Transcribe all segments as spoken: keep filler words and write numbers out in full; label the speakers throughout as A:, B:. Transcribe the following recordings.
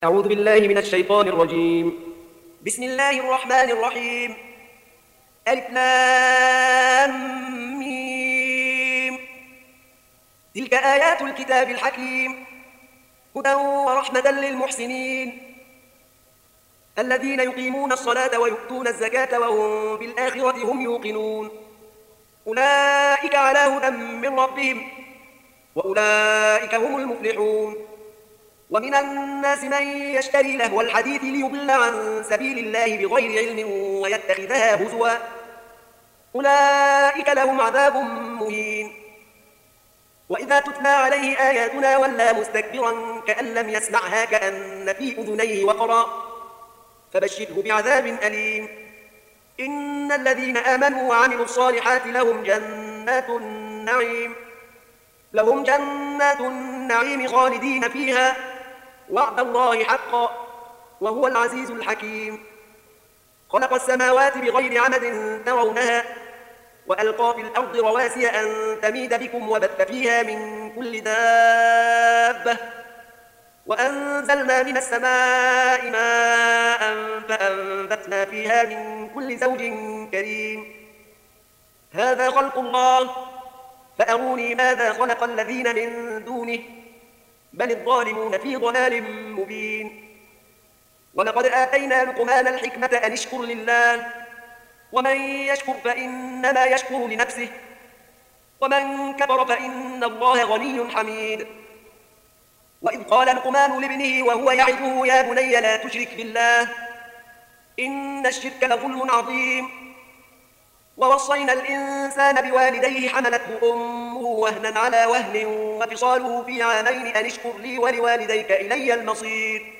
A: أعوذ بالله من الشيطان الرجيم. بسم الله الرحمن الرحيم. ألف لام ميم. تلك آيات الكتاب الحكيم هدى ورحمة للمحسنين الذين يقيمون الصلاة ويؤتون الزكاة وهم بالآخرة هم يوقنون أولئك على هدى من ربهم وأولئك هم المفلحون. ومن الناس من يشتري لهو الحديث ليضل عن سبيل الله بغير علم ويتخذها هزوا أولئك لهم عذاب مهين. وإذا تتلى عليه آياتنا ولى مستكبرا كأن لم يسمعها كأن في أذنيه وقرا فبشره بعذاب أليم. إن الذين آمنوا وعملوا الصالحات لهم جنات النعيم لهم جنات النعيم خالدين فيها وعد الله حقا وهو العزيز الحكيم. خلق السماوات بغير عمد ترونها وألقى في الأرض رواسي أن تميد بكم وبث فيها من كل دابة وأنزلنا من السماء ماء فأنبتنا فيها من كل زوج كريم. هذا خلق الله فأروني ماذا خلق الذين من دونه بل الظالمون في ضلال مبين. ولقد آتينا لقمان الحكمة أن اشكر لله ومن يشكر فإنما يشكر لنفسه ومن كفر فإن الله غني حميد. وإذ قال لقمان لابنه وهو يعظه يا بني لا تشرك بالله إن الشرك لظلم عظيم. ووصينا الإنسان بوالديه حملته أمه وهنا على وهن وفصاله في عامين أن اشكر لي ولوالديك إلي المصير.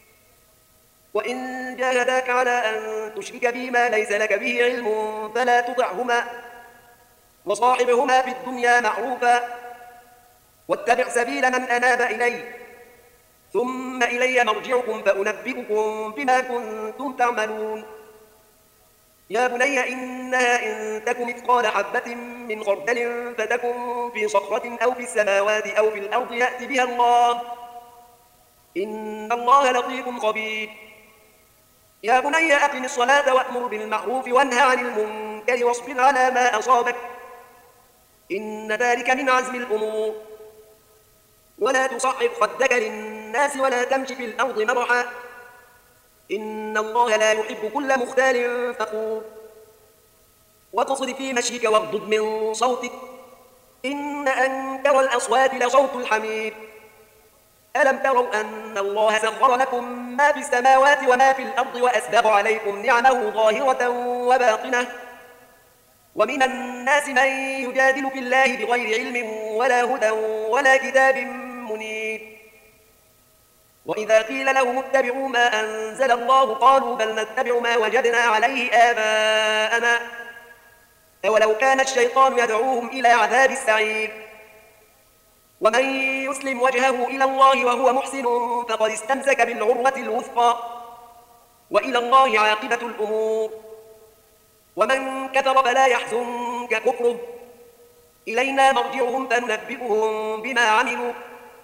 A: وإن جاهداك على أن تشرك بي ما ليس لك به علم فلا تطعهما وصاحبهما في الدنيا معروفا واتبع سبيل من أناب إلي ثم إلي مرجعكم فأنبئكم بما كنتم تعملون. يا بني إنها إن تك مثقال حبة من خردل فتكن في صخرة أو في السماوات أو في الأرض يأت بها الله إن الله لطيف خبير. يا بني أقم الصلاة وأمر بالمعروف وانهى عن المنكر واصبر على ما أصابك إن ذلك من عزم الأمور. ولا تصعر خدك للناس ولا تمش في الأرض مرحا إن الله لا يحب كل مختال فخور. واقصد في مشيك واغضض من صوتك إن أنكر الأصوات لصوت الحمير. ألم تروا أن الله سخر لكم ما في السماوات وما في الأرض وأسبغ عليكم نعمه ظاهرة وباطنة ومن الناس من يجادل في الله بغير علم ولا هدى ولا كتاب منير. وإذا قيل لهم اتبعوا ما أنزل الله قالوا بل نتبع ما وجدنا عليه آباءنا أولو كان الشيطان يدعوهم إلى عذاب السعير. ومن يسلم وجهه إلى الله وهو محسن فقد استمسك بالعروة الوثقى وإلى الله عاقبة الأمور. ومن كفر فلا يحزنك كفره إلينا مرجعهم فننبئهم بما عملوا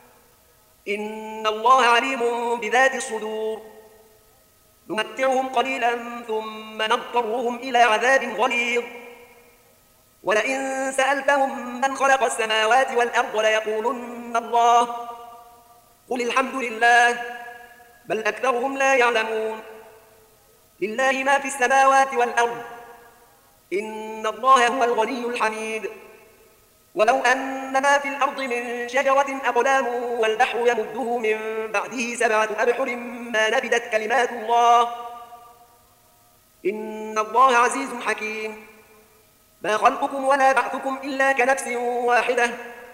A: إن الله عليم بذات الصدور. نمتعهم قليلا ثم نضطرهم إلى عذاب غليظ. ولئن سألتهم من خلق السماوات والأرض ليقولن الله قل الحمد لله بل أكثرهم لا يعلمون. لله ما في السماوات والأرض إن الله هو الغني الحميد. ولو أن ما في الأرض من شجرة أقلام والبحر يمده من بعده سبعة أبحر ما نفدت كلمات الله إن الله عزيز حكيم. ما خلقكم ولا بعثكم إلا كنفس واحدة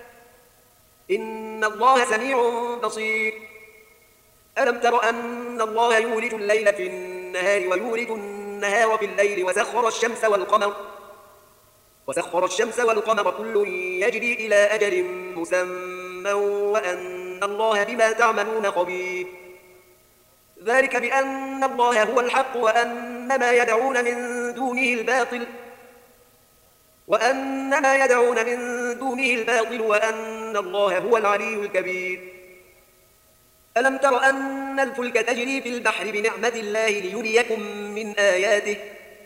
A: إن الله سميع بصير. ألم تر أن الله يولج الليل في النهار ويولج النهار في الليل وسخر الشمس والقمر وسخر الشمس والقمر كل يجري إلى أجل مسمى وأن الله بما تعملون خبير. ذلك بأن الله هو الحق وأن ما يدعون من دونه الباطل وأن ما يدعون من دونه الباطل وأن الله هو العلي الكبير. ألم تر أن الفلك تجري في البحر بنعمة الله ليريكم من آياته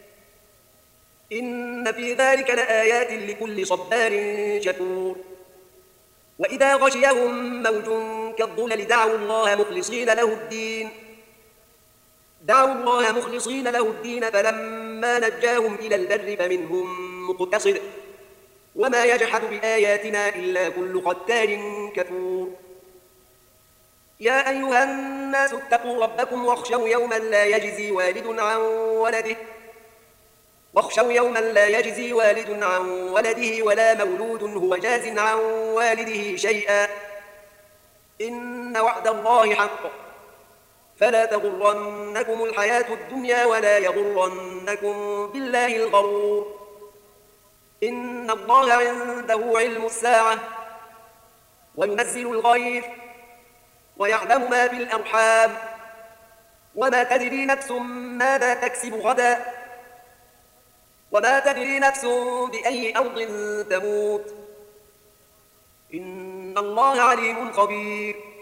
A: إن في ذلك لآيات لكل صبار شكور وإذا غشيهم موج كالظلل دعوا الله مخلصين له الدين دعوا الله مخلصين له الدين فلما نجاهم إلى البر فمنهم مقتصد وما يجحد بآياتنا إلا كل ختار كفور يا أيها الناس اتقوا ربكم واخشوا يوما لا يجزي والد عن ولده واخشوا يوما لا يجزي والد عن ولده ولا مولود هو جاز عن والده شيئا إن وعد الله حق فلا تغرنكم الحياة الدنيا ولا يغرنكم بالله الغرور إن الله عنده علم الساعة وينزل الغيث ويعلم ما في الأرحام وما تدري نفس ماذا تكسب غدا وما تدري نفس بأي أرض تموت إن الله عليم خبير